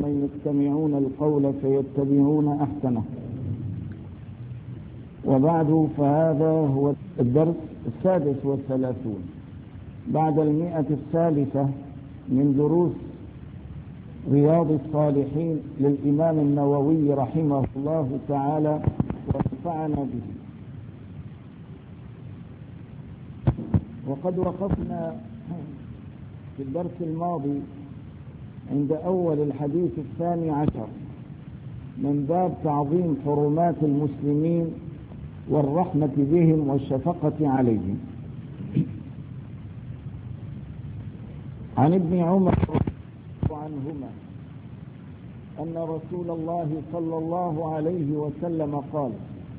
قوما يستمعون القول فيتبعون أحسنه. وبعد، فهذا هو الدرس 36 بعد 100 من دروس رياض الصالحين للإمام النووي رحمه الله تعالى ونفعنا به. وقد وقفنا في الدرس الماضي عند أول الحديث 12 من باب تعظيم حرمات المسلمين والرحمة بهم والشفقة عليهم. عن ابن عمر عنهما أن رسول الله صلى الله عليه وسلم قال: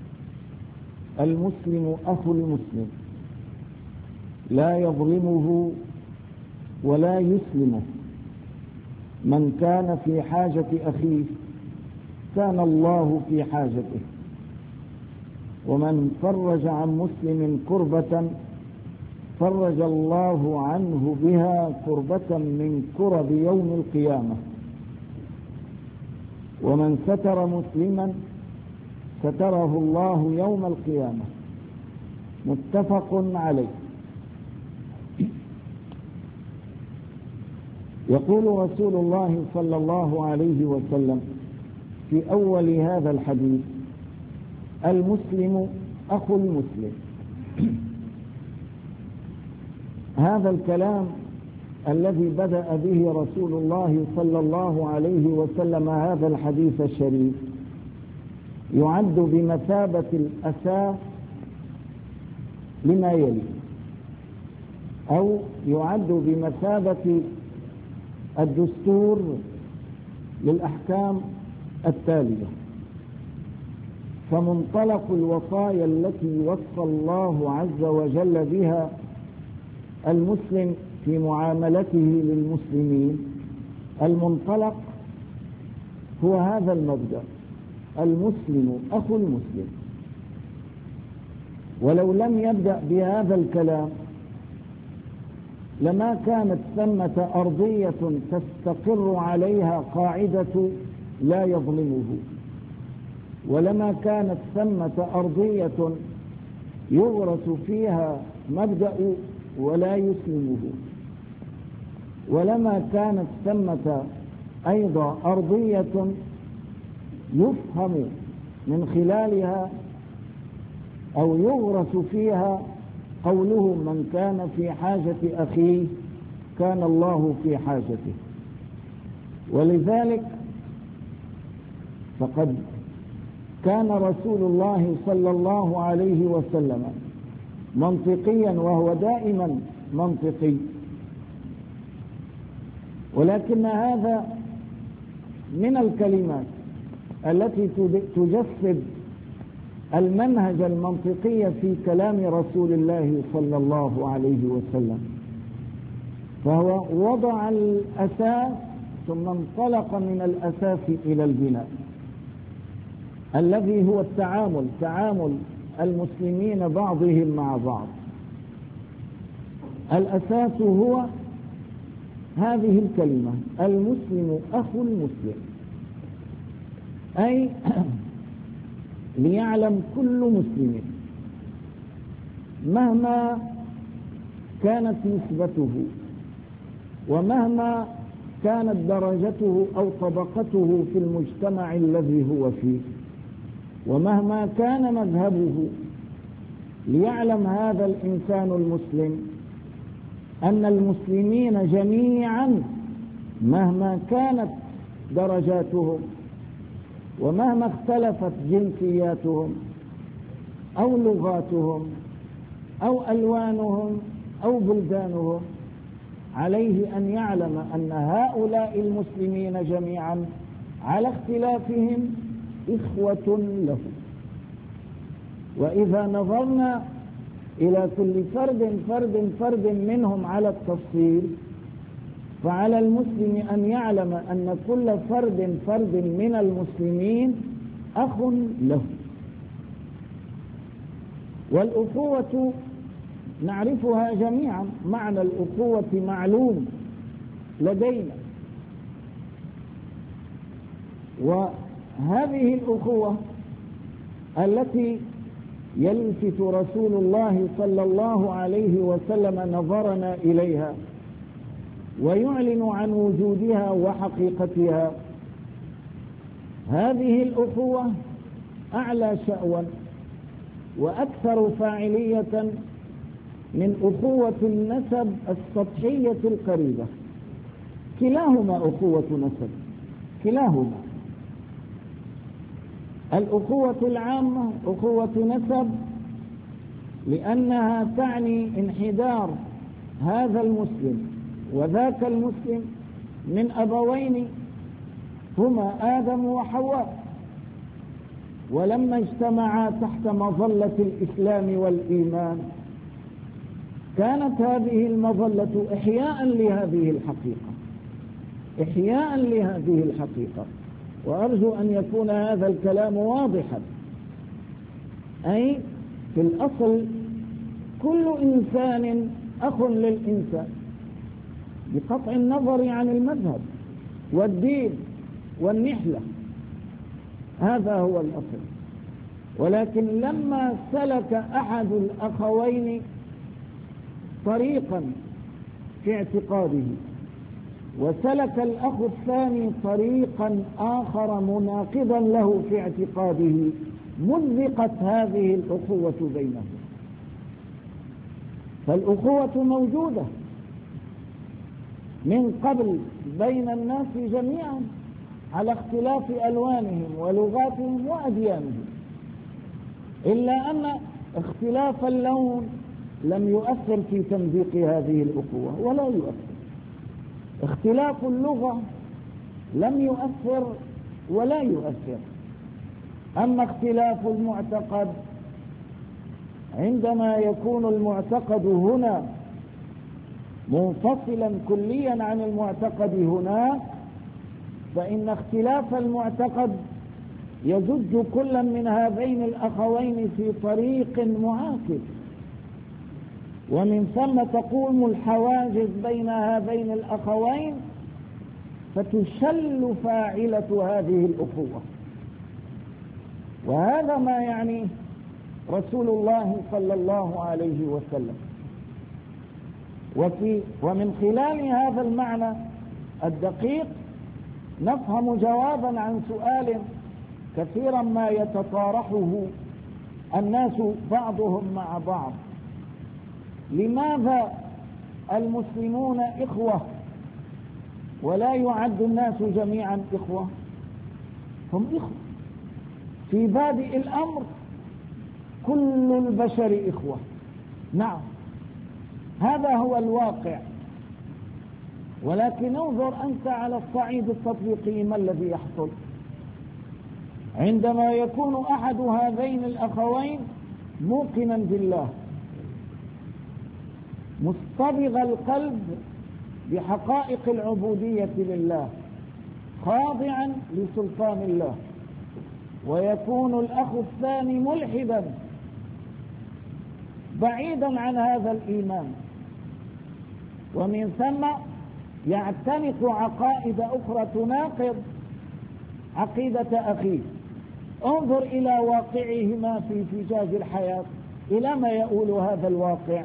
المسلم أخو المسلم لا يظلمه ولا يسلمه، من كان في حاجة أخيه كان الله في حاجته، ومن فرج عن مسلم كربة فرج الله عنه بها كربة من كرب يوم القيامة، ومن ستر مسلما ستره الله يوم القيامة. متفق عليه. يقول رسول الله صلى الله عليه وسلم في أول هذا الحديث: المسلم أخو المسلم. هذا الكلام الذي بدأ به رسول الله صلى الله عليه وسلم هذا الحديث الشريف يعد بمثابة الأساس لما يلي، أو يعد بمثابة الدستور للأحكام التالية. فمنطلق الوصايا التي وصى الله عز وجل بها المسلم في معاملته للمسلمين، المنطلق هو هذا المبدأ: المسلم أخو المسلم. ولو لم يبدأ بهذا الكلام لما كانت ثمة أرضية تستقر عليها قاعدة لا يظلمه، ولما كانت ثمة أرضية يغرس فيها مبدأ ولا يسلمه، ولما كانت ثمة أيضا أرضية يفهم من خلالها أو يغرس فيها قوله: من كان في حاجة أخيه كان الله في حاجته. ولذلك فقد كان رسول الله صلى الله عليه وسلم منطقيا، وهو دائما منطقي، ولكن هذا من الكلمات التي تجسد المنهج المنطقي في كلام رسول الله صلى الله عليه وسلم. فهو وضع الأساس ثم انطلق من الأساس إلى البناء، الذي هو تعامل المسلمين بعضهم مع بعض. الأساس هو هذه الكلمة: المسلم أخو المسلم، أي ليعلم كل مسلم مهما كانت نسبته، ومهما كانت درجته أو طبقته في المجتمع الذي هو فيه، ومهما كان مذهبه، ليعلم هذا الإنسان المسلم أن المسلمين جميعا مهما كانت درجاتهم، ومهما اختلفت جنسياتهم أو لغاتهم أو ألوانهم أو بلدانهم، عليه أن يعلم أن هؤلاء المسلمين جميعا على اختلافهم إخوة له. وإذا نظرنا إلى كل فرد منهم على التفصيل، فعلى المسلم أن يعلم أن كل فرد من المسلمين أخ له. والأخوة نعرفها جميعا، معنى الأخوة معلوم لدينا، وهذه الأخوة التي يلفت رسول الله صلى الله عليه وسلم نظرنا إليها ويعلن عن وجودها وحقيقتها، هذه الأخوة أعلى شأوا وأكثر فاعلية من أخوة النسب السطحية القريبة. كلاهما أخوة نسب، كلاهما. الأخوة العامة أخوة نسب لأنها تعني انحدار هذا المسلم وذاك المسلم من أبوين هما آدم وحواء، ولما اجتمعا تحت مظلة الإسلام والإيمان كانت هذه المظلة إحياء لهذه الحقيقة، إحياء لهذه الحقيقة. وأرجو أن يكون هذا الكلام واضحا. أي في الأصل كل إنسان أخ للإنسان بقطع النظر عن المذهب والدين والنحلة، هذا هو الأصل. ولكن لما سلك أحد الأخوين طريقا في اعتقاده وسلك الأخ الثاني طريقا آخر مناقضا له في اعتقاده، مزقت هذه الأخوة بينهم. فالأخوة موجودة من قبل بين الناس جميعا على اختلاف ألوانهم ولغاتهم وأديانهم، إلا أن اختلاف اللون لم يؤثر في تمزيق هذه الأخوة ولا يؤثر، اختلاف اللغة لم يؤثر ولا يؤثر. أما اختلاف المعتقد، عندما يكون المعتقد هنا منفصلا كليا عن المعتقد هنا، فإن اختلاف المعتقد يزج كل من هذين الأخوين في طريق معاكس، ومن ثم تقوم الحواجز بين هذين الأخوين فتشل فاعلة هذه الأخوة. وهذا ما يعني رسول الله صلى الله عليه وسلم. ومن خلال هذا المعنى الدقيق نفهم جوابا عن سؤال كثيرا ما يتطارحه الناس بعضهم مع بعض: لماذا المسلمون إخوة ولا يعد الناس جميعا إخوة؟ هم إخوة في بادئ الأمر، كل البشر إخوة، نعم هذا هو الواقع. ولكن انظر أنت على الصعيد التطبيقي ما الذي يحصل عندما يكون أحد هذين الأخوين موقنا بالله، مصطبغ القلب بحقائق العبودية لله، خاضعا لسلطان الله، ويكون الأخ الثاني ملحدا بعيدا عن هذا الإيمان، ومن ثم يعتنق عقائد أخرى تناقض عقيدة أخيه. انظر إلى واقعهما في فجاج الحياة، إلى ما يؤول هذا الواقع.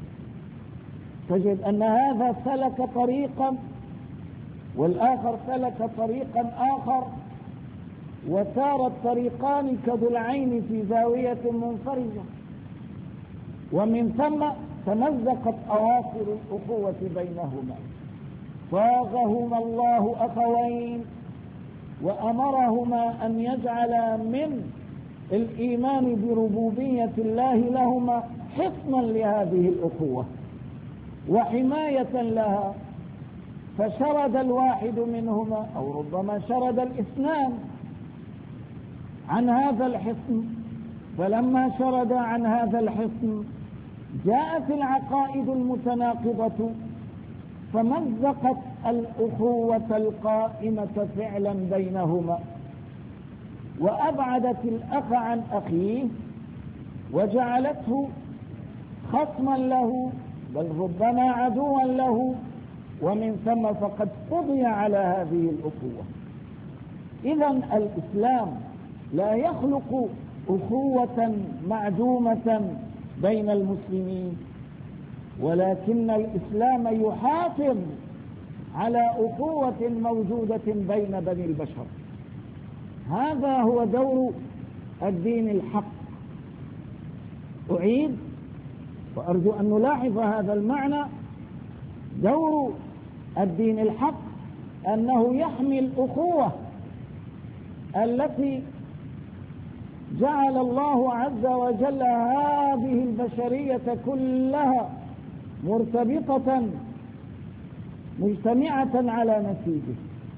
تجد أن هذا سلك طريقا والآخر سلك طريقا آخر، وسار الطريقان كضلعين في زاوية منفرجة، ومن ثم تمزقت أواصر الأخوة بينهما، صاغهما الله أخوين وأمرهما أن يجعلا من الإيمان بربوبية الله لهما حصنا لهذه الأخوة وحماية لها. فشرد الواحد منهما أو ربما شرد الاثنان عن هذا الحصن، فلما شرد عن هذا الحصن جاءت العقائد المتناقضة فمزقت الأخوة القائمة فعلا بينهما، وأبعدت الأخ عن أخيه وجعلته خصما له، بل ربما عدوا له، ومن ثم فقد قضي على هذه الأخوة. إذن الإسلام لا يخلق أخوة معدومة بين المسلمين، ولكن الإسلام يحافظ على أخوة موجودة بين بني البشر. هذا هو دور الدين الحق. أعيد وأرجو أن نلاحظ هذا المعنى: دور الدين الحق أنه يحمي الأخوة التي جعل الله عز وجل هذه البشرية كلها مرتبطة مجتمعة على نسيجه،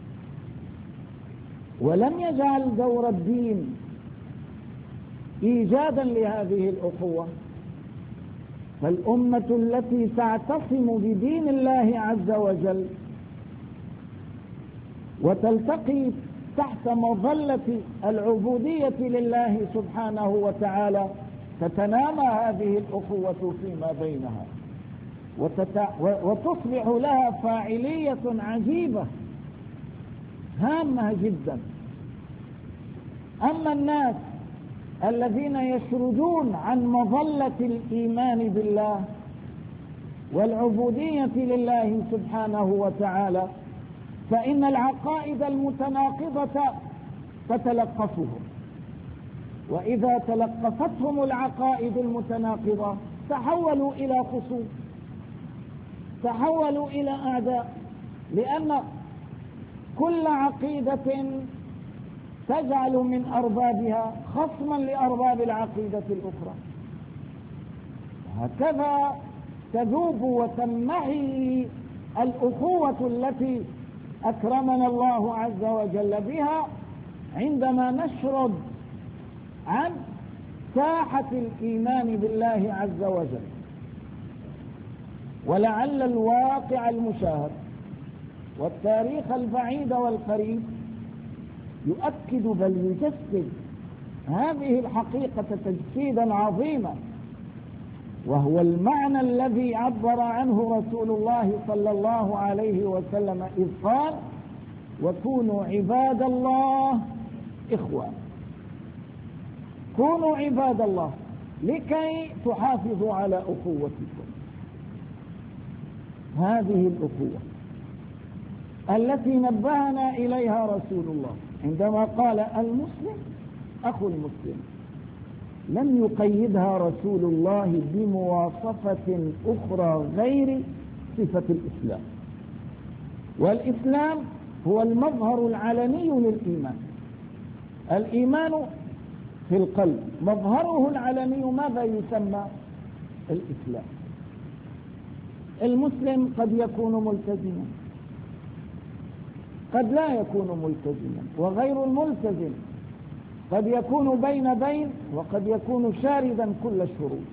ولم يجعل دور الدين إيجادا لهذه الأخوة. فالأمة التي تعتصم بدين الله عز وجل وتلتقي تحت مظلة العبودية لله سبحانه وتعالى تتنامى هذه الأخوة فيما بينها وتصبح لها فاعلية عجيبة هامة جدا. أما الناس الذين يشردون عن مظلة الإيمان بالله والعبودية لله سبحانه وتعالى فإن العقائد المتناقضة تتلقفهم، وإذا تلقفتهم العقائد المتناقضة تحولوا إلى خصوم، تحولوا إلى أعداء، لأن كل عقيدة تجعل من أربابها خصما لأرباب العقيدة الأخرى. هكذا تذوب وتنمحي الأخوة التي أكرمنا الله عز وجل بها عندما نشرد عن ساحة الإيمان بالله عز وجل. ولعل الواقع المشاهد والتاريخ البعيد والقريب يؤكد بل يجسد هذه الحقيقة تجسيدا عظيما، وهو المعنى الذي عبر عنه رسول الله صلى الله عليه وسلم إذ قال: وكونوا عباد الله إخوان. كونوا عباد الله لكي تحافظوا على أخوتكم. هذه الأخوة التي نبهنا إليها رسول الله عندما قال: المسلم أخو المسلم، لم يقيدها رسول الله بمواصفة أخرى غير صفة الإسلام. والإسلام هو المظهر العلني للإيمان. الإيمان في القلب، مظهره العلني ماذا يسمى؟ الإسلام. المسلم قد يكون ملتزما، قد لا يكون ملتزما، وغير الملتزم قد يكون بين بين، وقد يكون شاردا كل الشروط.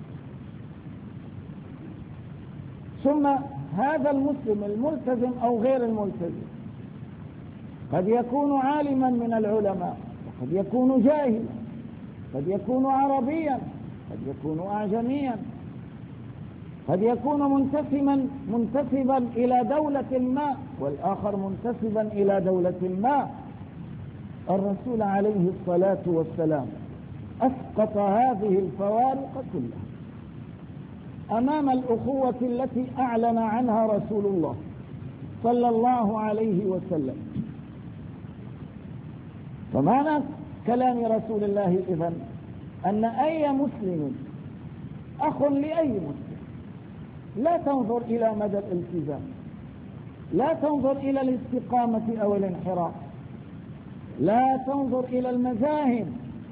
ثم هذا المسلم الملتزم أو غير الملتزم قد يكون عالما من العلماء، وقد يكون جاهلا، قد يكون عربيا، قد يكون أعجميا، قد يكون منتسبا إلى دولة ما، والآخر منتسبا إلى دولة ما. الرسول عليه الصلاة والسلام أسقط هذه الفوارق كلها أمام الأخوة التي أعلن عنها رسول الله صلى الله عليه وسلم. فمعنى كلام رسول الله إذن أن أي مسلم أخ لأي مسلم. لا تنظر إلى مدى الالتزام، لا تنظر إلى الاستقامة أو الانحراف، لا تنظر إلى المذاهب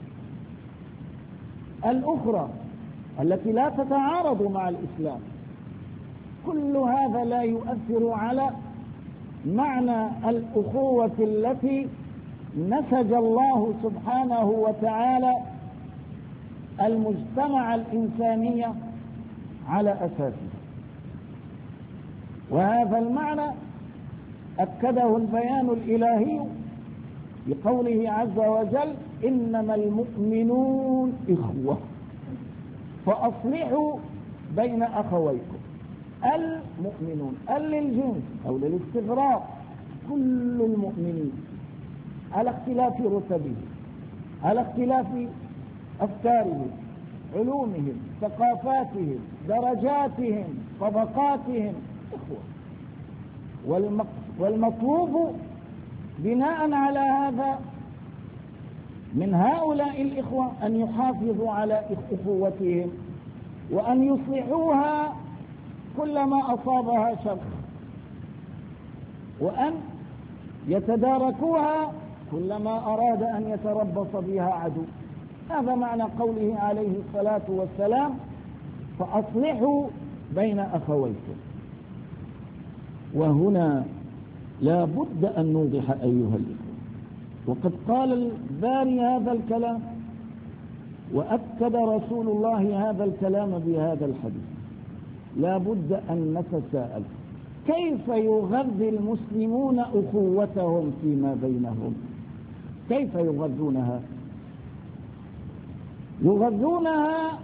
الأخرى التي لا تتعارض مع الإسلام. كل هذا لا يؤثر على معنى الأخوة التي نسج الله سبحانه وتعالى المجتمع الإنساني على أساسه. وهذا المعنى أكده البيان الإلهي بقوله عز وجل: إنما المؤمنون إخوة فأصلحوا بين أخويكم. المؤمنون للجنس أو للاستغراق، كل المؤمنين. على اختلاف رتبهم، على اختلاف أفكارهم، علومهم، ثقافاتهم، درجاتهم، طبقاتهم، إخوة. والمطلوب بناء على هذا من هؤلاء الإخوة أن يحافظوا على أخوتهم، وأن يصلحوها كلما أصابها شر، وأن يتداركوها كلما أراد أن يتربص بها عدو. هذا معنى قوله عليه الصلاة والسلام: فأصلحوا بين أخويكم. وهنا لا بد أن نوضح أيها الإخوة، وقد قال الباري هذا الكلام، وأكد رسول الله هذا الكلام بهذا الحديث. لا بد أن نتساءل: كيف يغذي المسلمون أخوتهم فيما بينهم؟ كيف يغذونها؟ يغذونها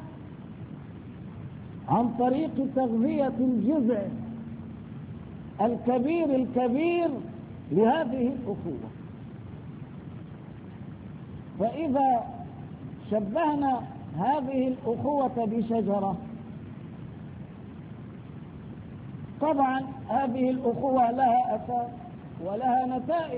عن طريق تغذية الجذع الكبير لهذه الأخوة. فإذا شبهنا هذه الأخوة بشجرة، طبعا هذه الأخوة لها أساس ولها نتائج.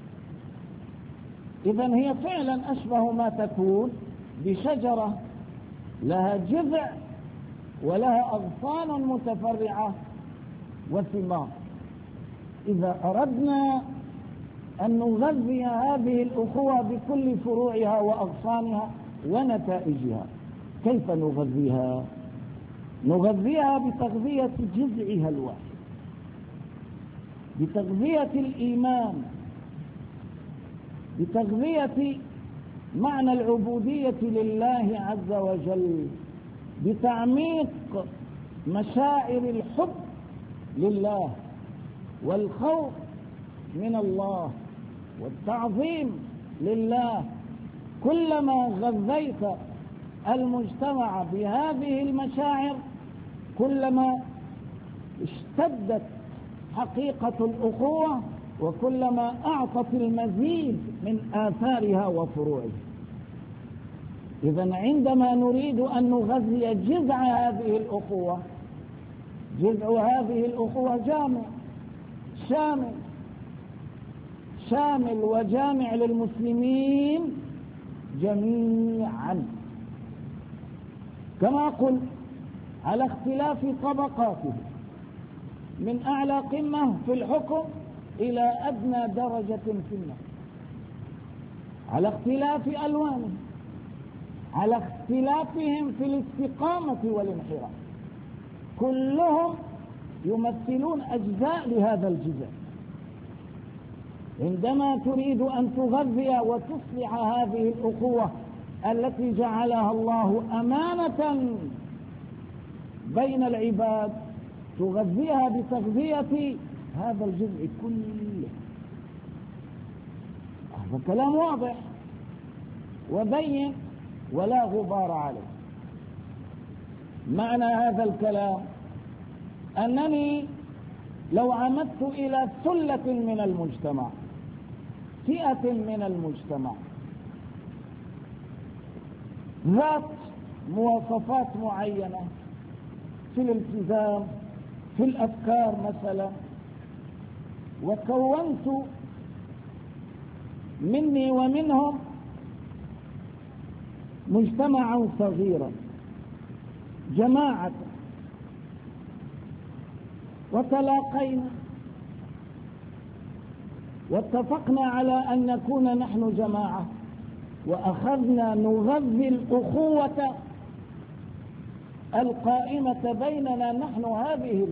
إذن هي فعلا أشبه ما تكون بشجرة لها جذع ولها أغصان متفرعة وثمار. إذا أردنا أن نغذي هذه الأخوة بكل فروعها وأغصانها ونتائجها، كيف نغذيها؟ نغذيها بتغذية جذعها الواحد، بتغذية الإيمان، بتغذية معنى العبودية لله عز وجل، بتعميق مشاعر الحب لله والخوف من الله والتعظيم لله. كلما غذيت المجتمع بهذه المشاعر كلما اشتدت حقيقة الأخوة، وكلما أعطت المزيد من آثارها وفروعها. إذن عندما نريد أن نغذي جذع هذه الأخوة، جذع هذه الأخوة جامع شامل وجامع للمسلمين جميعا، كما قلت، على اختلاف طبقاتهم، من أعلى قمة في الحكم إلى أدنى درجة في النار، على اختلاف ألوانهم، على اختلافهم في الاستقامة والانحراف. كلهم يمثلون أجزاء لهذا الجزء. عندما تريد أن تغذي وتصلح هذه الأخوة التي جعلها الله أمانة بين العباد، تغذيها بتغذية هذا الجزء كله. هذا كلام واضح وبين ولا غبار عليه. معنى هذا الكلام أنني لو عمدت إلى ثلة من المجتمع، فئة من المجتمع ذات مواصفات معينة في الالتزام، في الأفكار مثلا، وكونت مني ومنهم مجتمعا صغيرا، جماعة، وتلاقينا واتفقنا على أن نكون نحن جماعة، وأخذنا نغذي الأخوة القائمة بيننا نحن هذه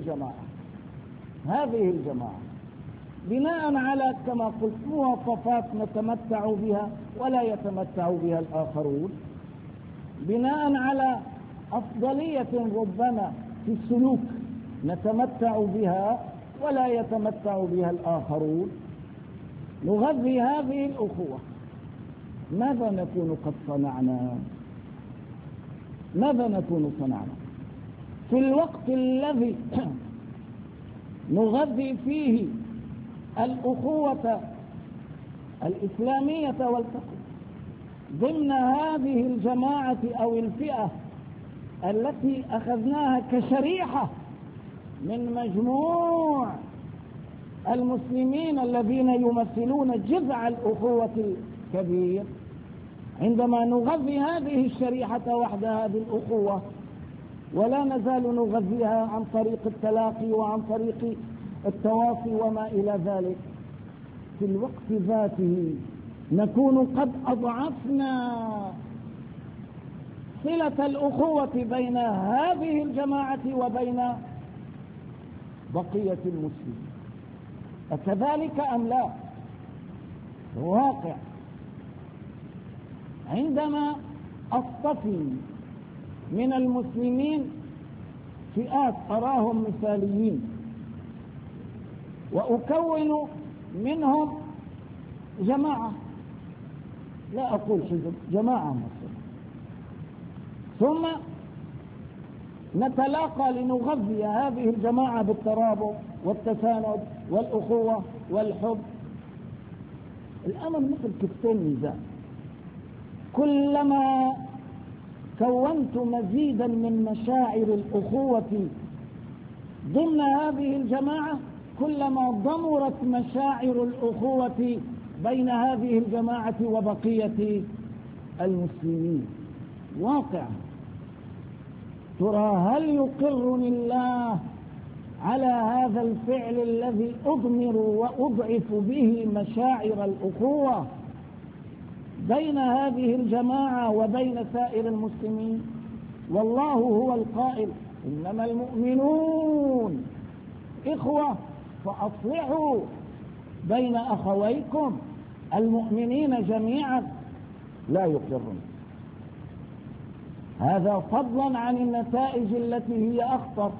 الجماعة بناء على كما قلت مواصفات نتمتع بها ولا يتمتع بها الآخرون، بناء على أفضلية ربما في السلوك نتمتع بها ولا يتمتع بها الآخرون، نغذي هذه الأخوة. ماذا نكون قد صنعنا؟ ماذا نكون صنعنا في الوقت الذي نغذي فيه الأخوة الإسلامية والتقوى ضمن هذه الجماعة أو الفئة التي أخذناها كشريحة من مجموع المسلمين الذين يمثلون جذع الأخوة الكبير. عندما نغذي هذه الشريحة وحدها بالأخوة ولا نزال نغذيها عن طريق التلاقي وعن طريق التواصي وما إلى ذلك، في الوقت ذاته نكون قد أضعفنا صلة الأخوة بين هذه الجماعة وبين بقية المسلمين. أكذلك أم لا؟ واقع عندما أصطفي من المسلمين فئات أراهم مثاليين وأكون منهم جماعة، لا أقول حزب، جماعة مثلا، ثم نتلاقى لنغذي هذه الجماعة بالترابط والتساند والأخوة والحب. الأمر مثل كفتين ميزان، كلما كونت مزيدا من مشاعر الأخوة ضمن هذه الجماعة كلما ضمرت مشاعر الأخوة بين هذه الجماعة وبقية المسلمين. واقع. ترى هل يقرني الله على هذا الفعل الذي أضمر وأضعف به مشاعر الأخوة بين هذه الجماعة وبين سائر المسلمين؟ والله هو القائل: إنما المؤمنون إخوة فأصلحوا بين أخويكم. المؤمنين جميعا لا يقرون هذا، فضلا عن النتائج التي هي أخطر.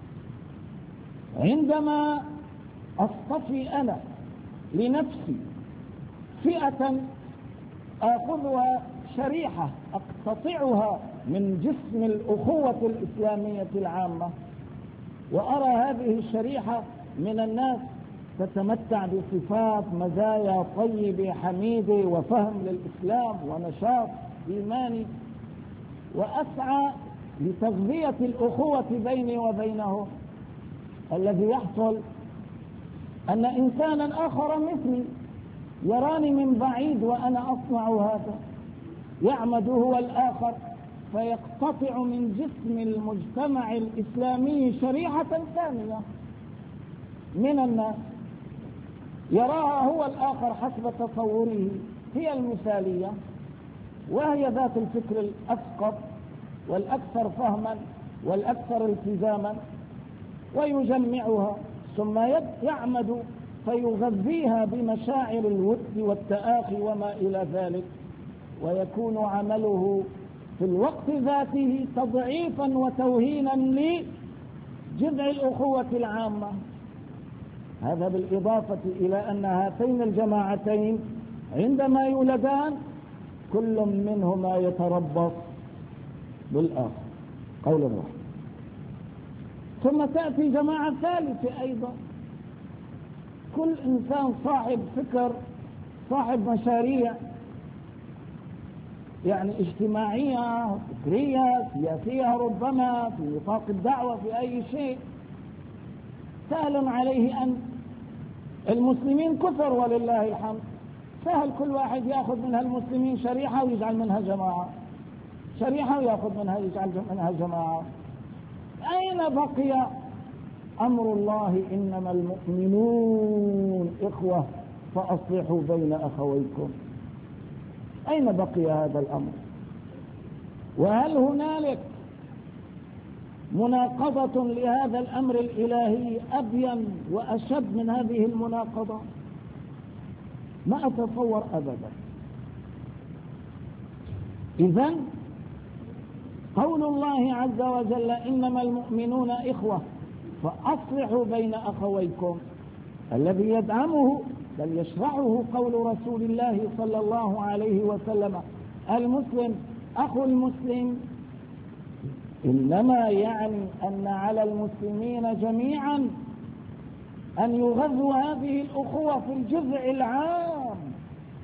عندما أصطفي أنا لنفسي فئة آخذها شريحة أقتطعها من جسم الأخوة الإسلامية العامة، وأرى هذه الشريحة من الناس تتمتع بصفات مزايا طيبة حميدة وفهم للإسلام ونشاط إيماني، وأسعى لتغذية الأخوة بيني وبينهم، الذي يحصل أن إنسانا آخر مثلي يراني من بعيد وأنا أصنع هذا، يعمد هو الآخر فيقتطع من جسم المجتمع الإسلامي شريحة ثانية من الناس يراها هو الآخر حسب تصوره هي المثالية، وهي ذات الفكر الأثقف والأكثر فهما والأكثر التزاما، ويجمعها ثم يعمد فيغذيها بمشاعر الود والتآخي وما إلى ذلك، ويكون عمله في الوقت ذاته تضعيفا وتوهينا لجذع الأخوة العامة. هذا بالإضافة إلى أن هاتين الجماعتين عندما يولدان كل منهما يتربص بالآخر قولا واحدا، ثم تأتي جماعة ثالثة أيضا، كل إنسان صاحب فكر، صاحب مشاريع يعني اجتماعية فكرية سياسية، ربما في نطاق الدعوة في أي شيء، سهل عليه أن المسلمين كثر ولله الحمد، سهل كل واحد يأخذ منها المسلمين شريحة ويجعل منها جماعة، شريحة ويأخذ منها يجعل منها جماعة. أين بقي أمر الله: إنما المؤمنون إخوة فأصلحوا بين أخويكم؟ أين بقي هذا الأمر؟ وهل هنالك مناقضة لهذا الأمر الإلهي أبين وأشد من هذه المناقضة؟ ما أتصور أبدا. إذن قول الله عز وجل: إنما المؤمنون إخوة فأصلحوا بين أخويكم، الذي يدعمه بل يشرعه قول رسول الله صلى الله عليه وسلم: المسلم أخو المسلم، إنما يعني أن على المسلمين جميعا أن يغذوا هذه الأخوة في الجذع العام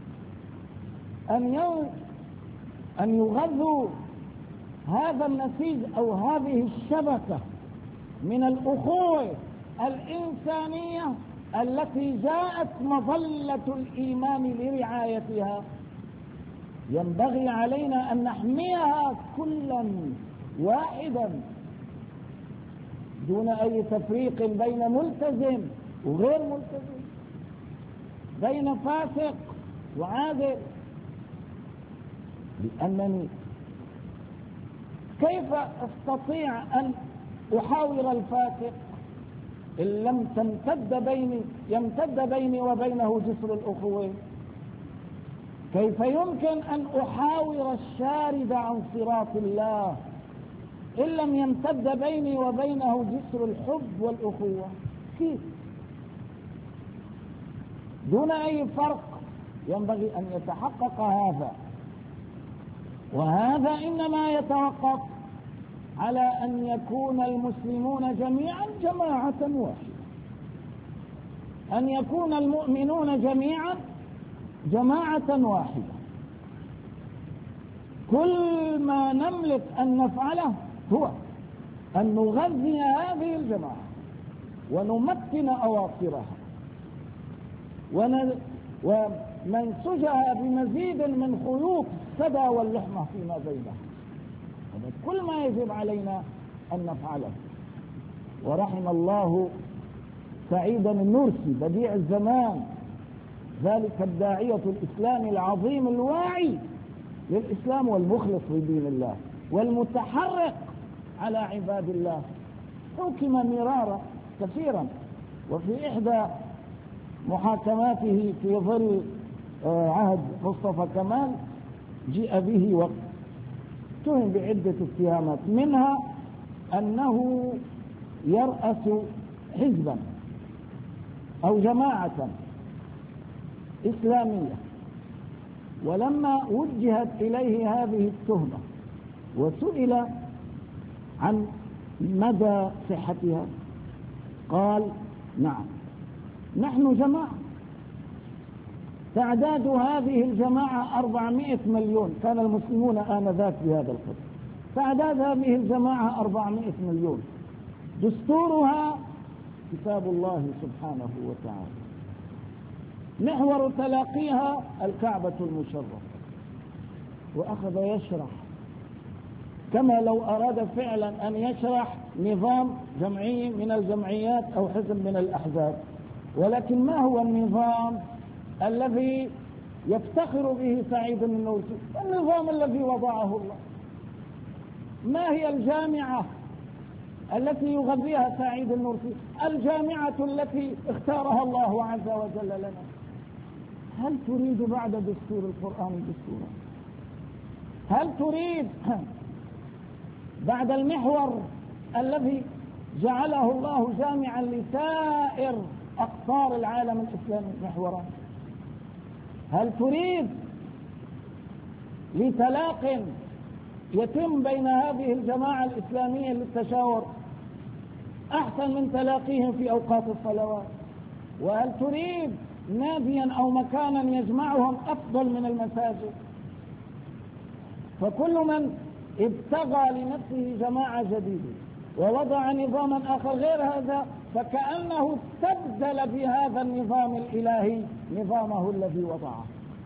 أن يغذوا هذا النسيج أو هذه الشبكة من الأخوة الإنسانية التي جاءت مظلة الإيمان لرعايتها. ينبغي علينا أن نحميها كلا واحدا دون أي تفريق بين ملتزم وغير ملتزم، بين فاسق وعادل. لأنني كيف أستطيع أن أحاور الفاسق إن لم يمتد بيني وبينه جسر الأخوة؟ كيف يمكن أن أحاور الشارد عن صراط الله إن لم يمتد بيني وبينه جسر الحب والأخوة؟ كيف؟ دون أي فرق ينبغي أن يتحقق هذا، وهذا إنما يتوقف على أن يكون المسلمون جميعا جماعة واحدة، أن يكون المؤمنون جميعا جماعة واحدة. كل ما نملك أن نفعله هو أن نغذي هذه الجماعة ونمتن أواصرها ومنسجها بمزيد من خيوط السدى واللحمة فيما بينها. هذا كل ما يجب علينا أن نفعله. ورحم الله سعيدا النورسي بديع الزمان، ذلك الداعية الإسلامي العظيم الواعي للإسلام والمخلص لدين الله والمتحرك على عباد الله. حكم مرارا كثيرا، وفي إحدى محاكماته في ظل عهد مصطفى كمال جيء به واتهم بعدة اتهامات، منها أنه يرأس حزبا أو جماعة إسلامية، ولما وجهت إليه هذه التهمة وسئل عن مدى صحتها قال: نعم، نحن جماعة. تعداد هذه الجماعة 400 مليون، كان المسلمون آنذاك بهذا القدر. تعداد هذه الجماعة 400 مليون، دستورها كتاب الله سبحانه وتعالى، محور تلاقيها الكعبة المشرفة. وأخذ يشرح كما لو أراد فعلا أن يشرح نظام جمعي من الجمعيات أو حزب من الأحزاب. ولكن ما هو النظام الذي يفتخر به سعيد النورسي؟ النظام الذي وضعه الله. ما هي الجامعة التي يغذيها سعيد النورسي؟ الجامعة التي اختارها الله عز وجل لنا. هل تريد بعد دستور القرآن دستورا؟ هل تريد بعد المحور الذي جعله الله جامعا لسائر أقطار العالم الإسلامي محورا؟ هل تريد لتلاق يتم بين هذه الجماعة الإسلامية للتشاور أحسن من تلاقيهم في أوقات الصلوات؟ وهل تريد ناديا أو مكانا يجمعهم أفضل من المساجد؟ فكل من ابتغى لنفسه جماعة جديدة ووضع نظاما آخر غير هذا فكأنه استبدل بهذا النظام الإلهي نظامه الذي وضعه.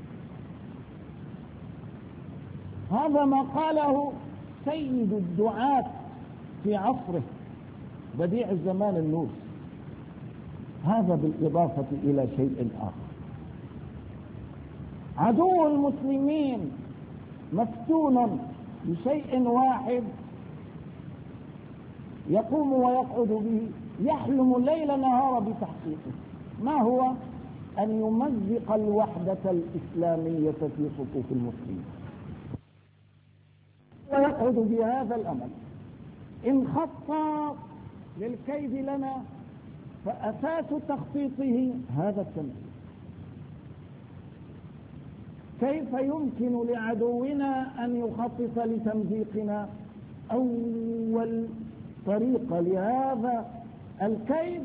هذا ما قاله سيد الدعاة في عصره بديع الزمان النورسي. هذا بالإضافة إلى شيء آخر. عدو المسلمين مفتون بشيء واحد يقوم ويقعد به، يحلم الليل نهار بتحقيقه. ما هو؟ أن يمزق الوحدة الإسلامية في صفوف المسلمين، ويقعد بهذا الأمل. إن خط للكيد لنا فأساس تخطيطه هذا التمثيل. كيف يمكن لعدونا أن يخطط لتمزيقنا؟ أول طريقة لهذا الكيد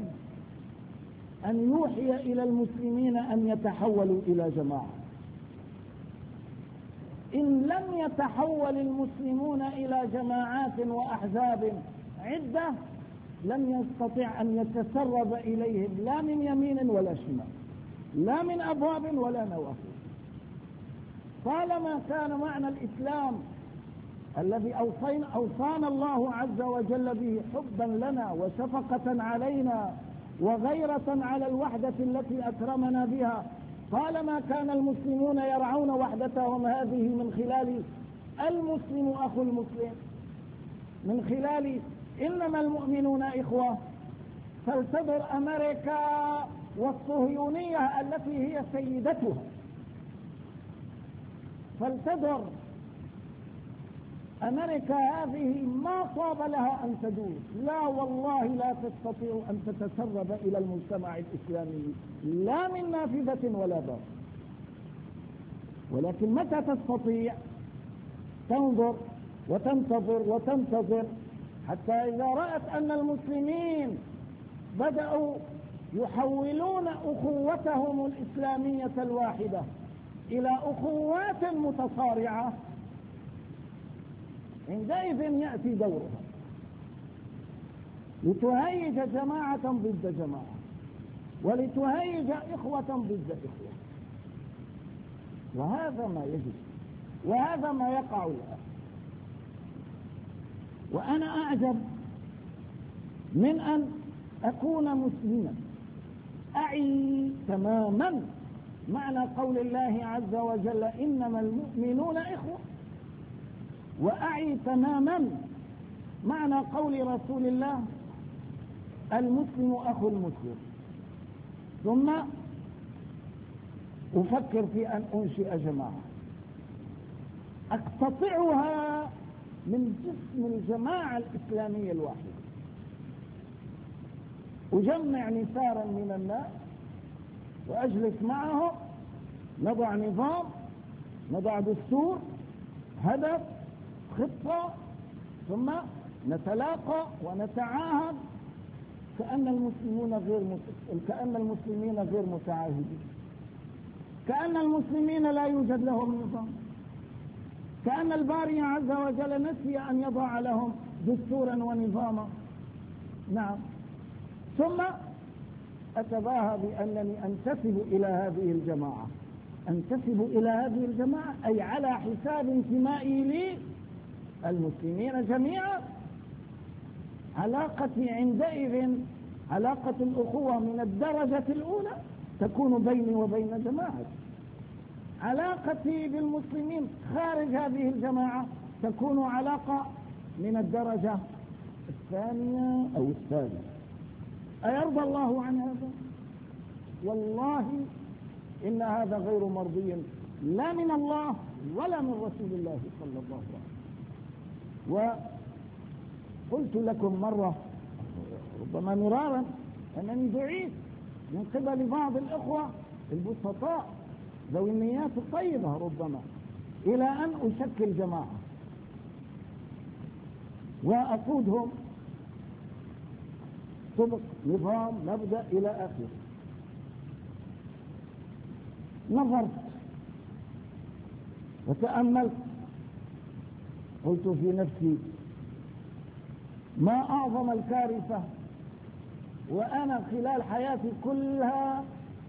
أن يوحي إلى المسلمين أن يتحولوا إلى جماعة. إن لم يتحول المسلمون إلى جماعات وأحزاب عدة لم يستطع أن يتسرب إليهم لا من يمين ولا شمال، لا من أبواب ولا نوافذ. طالما كان معنى الإسلام الذي أوصانا الله عز وجل به حبا لنا وشفقة علينا وغيرة على الوحدة التي أكرمنا بها، طالما كان المسلمون يرعون وحدتهم هذه من خلال المسلم أخو المسلم، من خلال إنما المؤمنون إخوة، فلتدر أمريكا والصهيونية التي هي سيدتها، فلتدر أمريكا هذه ما طاب لها أن تدوس، لا والله لا تستطيع أن تتسرب إلى المجتمع الإسلامي لا من نافذة ولا باب. ولكن متى تستطيع؟ تنظر وتنتظر وتنتظر حتى إذا رأت أن المسلمين بدأوا يحولون أخوتهم الإسلامية الواحدة إلى أخوات متصارعة، عندئذ يأتي دورها لتهيج جماعة ضد جماعة، ولتهيج إخوة ضد إخوة. وهذا ما يجب، وهذا ما يقع الآن. وأنا أعجب من أن أكون مسلما أعي تماما معنى قول الله عز وجل إنما المؤمنون إخوة، وأعي تماما معنى قول رسول الله المسلم أخو المسلم، ثم أفكر في أن أنشئ جماعة أقتطعها من جسم الجماعة الإسلامية الواحدة، أجمع نفارا من الناس وأجلس معهم، نضع نظام، نضع دستور، هدف، خطة، ثم نتلاقى ونتعاهد كأن المسلمين غير متعاهدين، كأن المسلمين لا يوجد لهم نظام، كأن الباري عز وجل نسي أن يضع لهم دستورا ونظاما. نعم. ثم أتباهى بأنني أنتسب إلى هذه الجماعة، أنتسب إلى هذه الجماعة أي على حساب انتمائي لي المسلمين جميعا. علاقتي عندئذ علاقة الأخوة من الدرجة الأولى تكون بيني وبين جماعتي. علاقتي بالمسلمين خارج هذه الجماعة تكون علاقة من الدرجة الثانية أو الثالثة. أيرضى الله عن هذا؟ والله إن هذا غير مرضي لا من الله ولا من رسول الله صلى الله عليه وسلم. وقلت لكم مرة ربما مرارا أنني دعيت من قبل بعض الإخوة البسطاء ذوي النيات الطيبة ربما إلى أن أشكل جماعة وأقودهم طبق نظام نبدأ إلى آخره. نظرت وتأملت، قلت في نفسي ما أعظم الكارثة وأنا خلال حياتي كلها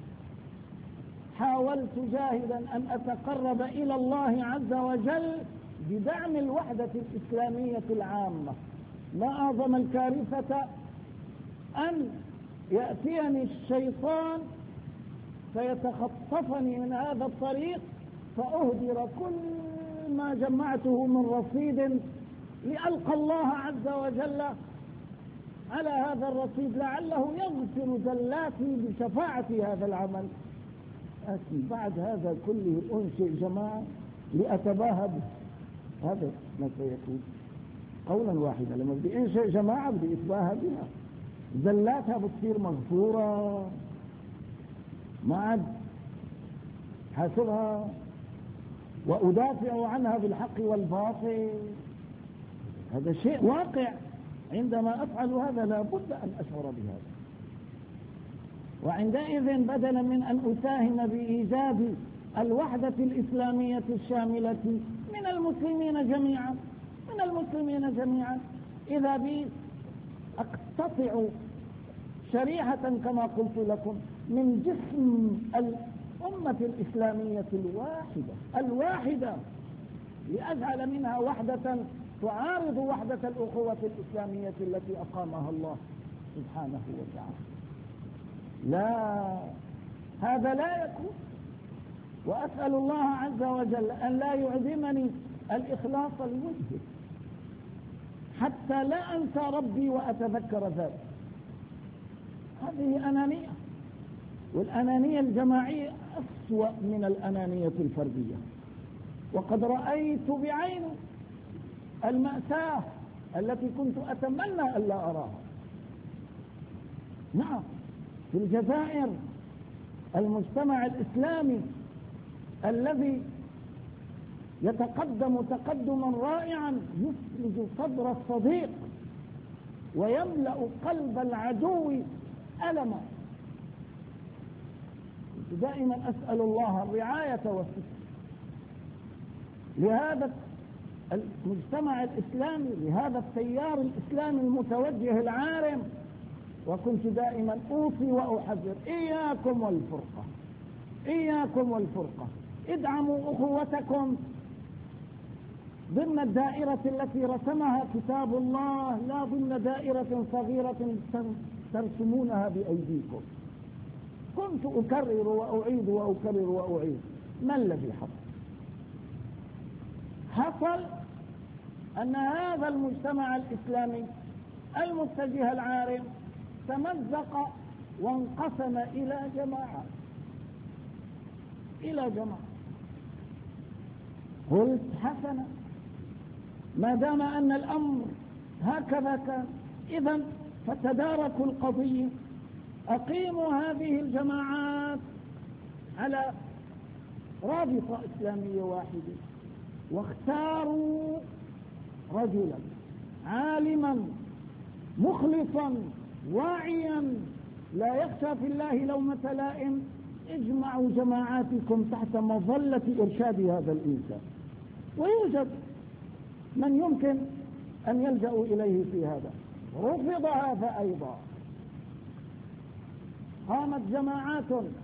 حاولت جاهدا أن أتقرب إلى الله عز وجل بدعم الوحدة الإسلامية العامة. ما أعظم الكارثة أن يأتيني الشيطان فيتخطفني من هذا الطريق فأهدر كل ما جمعته من رصيد لألقى الله عز وجل على هذا الرصيد لعله يغفر زلاتي بشفاعة هذا العمل. لكن بعد هذا كله أنشئ جماعة لأتباهى به، هذا ما سيكون قولا واحدا. لما بدي أنشئ جماعة بدي أتباهى بها، زلاتها بتصير مغفورة، ما عاد حاسبها وأدافع عنها بالحق والباطل. هذا شيء واقع، عندما أفعل هذا لا بد أن أشعر بهذا. وعندئذ بدلا من أن أساهم بإيجاد الوحدة الإسلامية الشاملة من المسلمين جميعا إذا بي أقتطع شريحة كما قلت لكم من جسم الأمة الإسلامية الواحدة لأجعل منها وحدة تعارض وحدة الأخوة الإسلامية التي أقامها الله سبحانه وتعالى. لا، هذا لا يكون. وأسأل الله عز وجل أن لا يعدمني الإخلاص لوجهه حتى لا أنسى ربي وأتذكر ذلك. هذه أنانية، والأنانية الجماعية أسوأ من الأنانية الفردية. وقد رأيت بعيني المأساة التي كنت أتمنى ألا أراها. نعم، في الجزائر المجتمع الإسلامي الذي يتقدم تقدما رائعا يفرج صدر الصديق ويملأ قلب العدو ألما. دائما أسأل الله الرعاية والستر لهذا المجتمع الإسلامي، لهذا التيار الإسلامي المتوجه العارم. وكنت دائما أوصي وأحذر إياكم والفرقة. ادعموا أخوتكم ضمن الدائرة التي رسمها كتاب الله، لا ضمن دائرة صغيرة ترسمونها بأيديكم. كنت أكرر وأعيد وأكرر وأعيد. ما الذي حصل أن هذا المجتمع الإسلامي المتجه العارم تمزق وانقسم إلى جماعات. قلت حسنا، ما دام أن الأمر هكذا كان، إذن فتداركوا القضية، أقيموا هذه الجماعات على رابطة إسلامية واحدة، واختاروا رجلا عالما مخلصا واعيا لا يخشى في الله لومة لائم. اجمعوا جماعاتكم تحت مظلة إرشاد هذا الإنسان، ويوجد من يمكن أن يلجأوا إليه في هذا. رفض هذا أيضا. قامت جماعات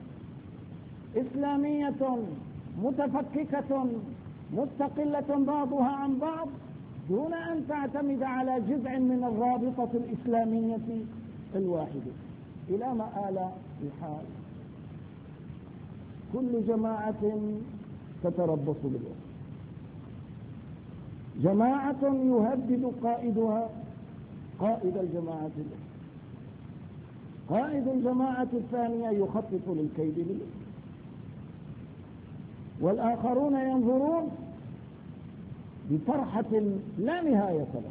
إسلامية متفككة مستقلة بعضها عن بعض دون أن تعتمد على جزء من الرابطة الإسلامية الواحدة. إلى ما آل الحال؟ كل جماعة تتربص بالأخرى. جماعة يهدد قائدها قائد الجماعة الأخرى، قائد الجماعة الثانية يخطط للكيد للأخرى، والآخرون ينظرون بفرحة لا نهاية لها.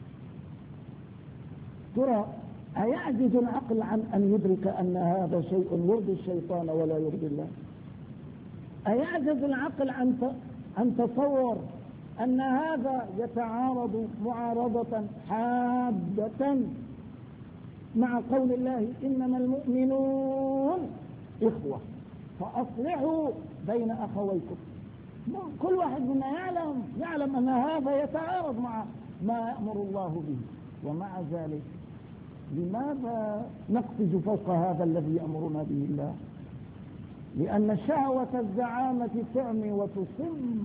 ترى أيعجز العقل عن أن يدرك أن هذا شيء يرضي الشيطان ولا يرضي الله؟ أيعجز العقل عن تصور أن هذا يتعارض معارضة حادة مع قول الله إنما المؤمنون إخوة فأصلحوا بين أخويكم؟ كل واحد منا يعلم أن هذا يتعارض مع ما يأمر الله به، ومع ذلك لماذا نقفز فوق هذا الذي يأمرنا به الله؟ لأن شهوة الزعامة تعمي وتصم.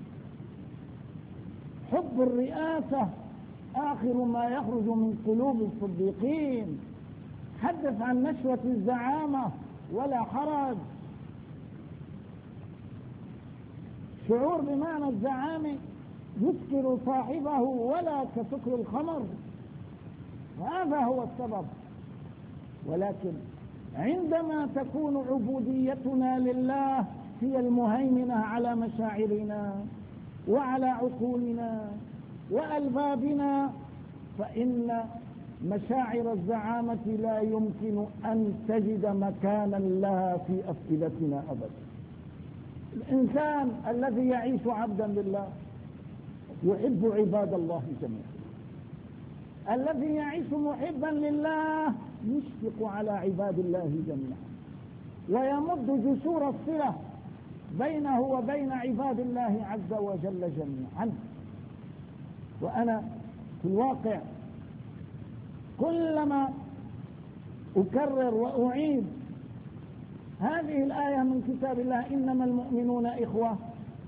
حب الرئاسة آخر ما يخرج من قلوب الصديقين. حدث عن نشوة الزعامة ولا حرج. شعور بمعنى الزعامة يسكر صاحبه ولا كسكر الخمر، وهذا هو السبب. ولكن عندما تكون عبوديتنا لله هي المهيمنة على مشاعرنا وعلى عقولنا وألبابنا، فإن مشاعر الزعامة لا يمكن أن تجد مكانا لها في أفئدتنا أبدا. الإنسان الذي يعيش عبدا لله يحب عباد الله جميعا. الذي يعيش محبا لله يشفق على عباد الله جميعا، ويمد جسور الصلة بينه وبين عباد الله عز وجل جميعا. وأنا في الواقع كلما أكرر وأعيد هذه الآية من كتاب الله إنما المؤمنون إخوة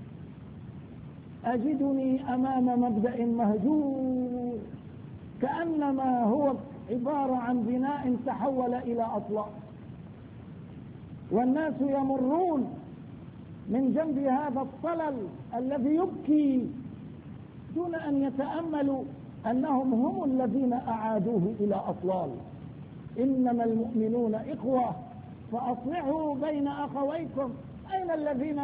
أجدني أمام مبدأ مهجور، كأنما هو عبارة عن بناء تحول إلى أطلاق، والناس يمرون من جنب هذا الطلل الذي يبكي دون أن يتأملوا أنهم هم الذين أعادوه إلى أطلال. إنما المؤمنون إخوة فأصلحوا بين أخويكم. أين الذين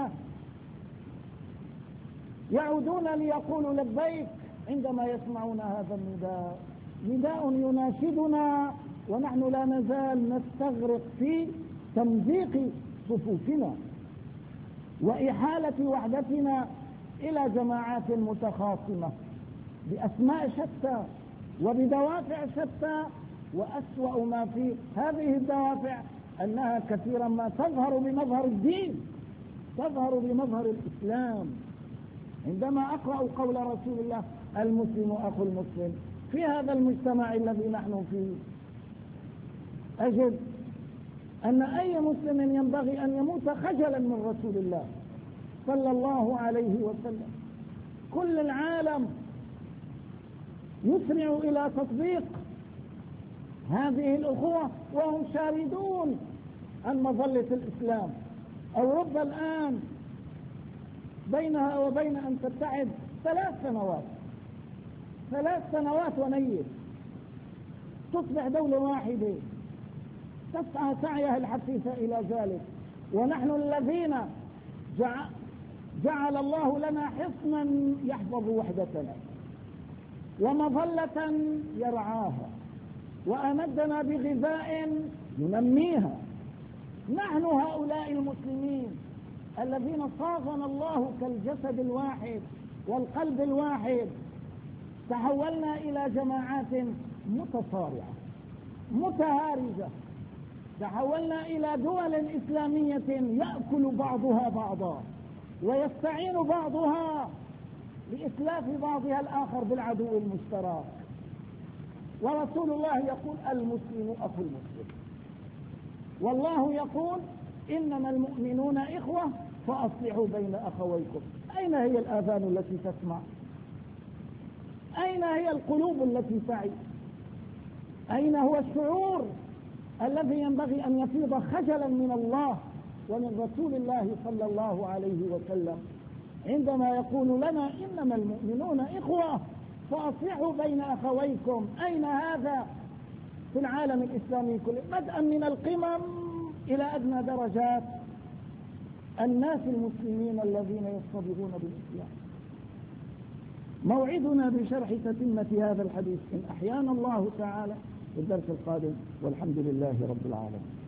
يعودون ليقولوا لبيك عندما يسمعون هذا النداء؟ نداء يناشدنا ونحن لا نزال نستغرق في تمزيق صفوفنا وإحالة وحدتنا إلى جماعات متخاصمة بأسماء شتى وبدوافع شتى. وأسوأ ما في هذه الدوافع أنها كثيرا ما تظهر بمظهر الدين، تظهر بمظهر الإسلام. عندما أقرأ قول رسول الله المسلم أخو المسلم في هذا المجتمع الذي نحن فيه، أجد أن أي مسلم ينبغي أن يموت خجلا من رسول الله صلى الله عليه وسلم. كل العالم يسرع إلى تطبيق هذه الأخوة وهم شاردون عن مظلة الإسلام. أوروبا الآن بينها وبين أن تتحد 3 سنوات ونيف، تصبح دولة واحدة تسعى سعيها الحثيث إلى ذلك، ونحن الذين جعل الله لنا حصنا يحفظ وحدتنا ومظلة يرعاها وأمدنا بغذاء ينميها. نحن هؤلاء المسلمين الذين صاغنا الله كالجسد الواحد والقلب الواحد تحولنا إلى جماعات متصارعة متهارجة، تحولنا إلى دول إسلامية يأكل بعضها بعضا ويستعين بعضها لإتلاف بعضها الآخر بالعدو المشترك. ورسول الله يقول المسلم أخو المسلم، والله يقول إنما المؤمنون إخوة فأصلحوا بين أخويكم. أين هي الآذان التي تسمع؟ أين هي القلوب التي تعي؟ أين هو الشعور الذي ينبغي أن يفيض خجلا من الله ومن رسول الله صلى الله عليه وسلم عندما يقول لنا إنما المؤمنون إخوة فأصلحوا بين أخويكم؟ أين هذا في العالم الإسلامي كله، بدءا من القمم إلى أدنى درجات الناس المسلمين الذين يصطبغون بالإسلام؟ موعدنا بشرح تتمة هذا الحديث إن أحيانا الله تعالى في الدرس القادم، والحمد لله رب العالمين.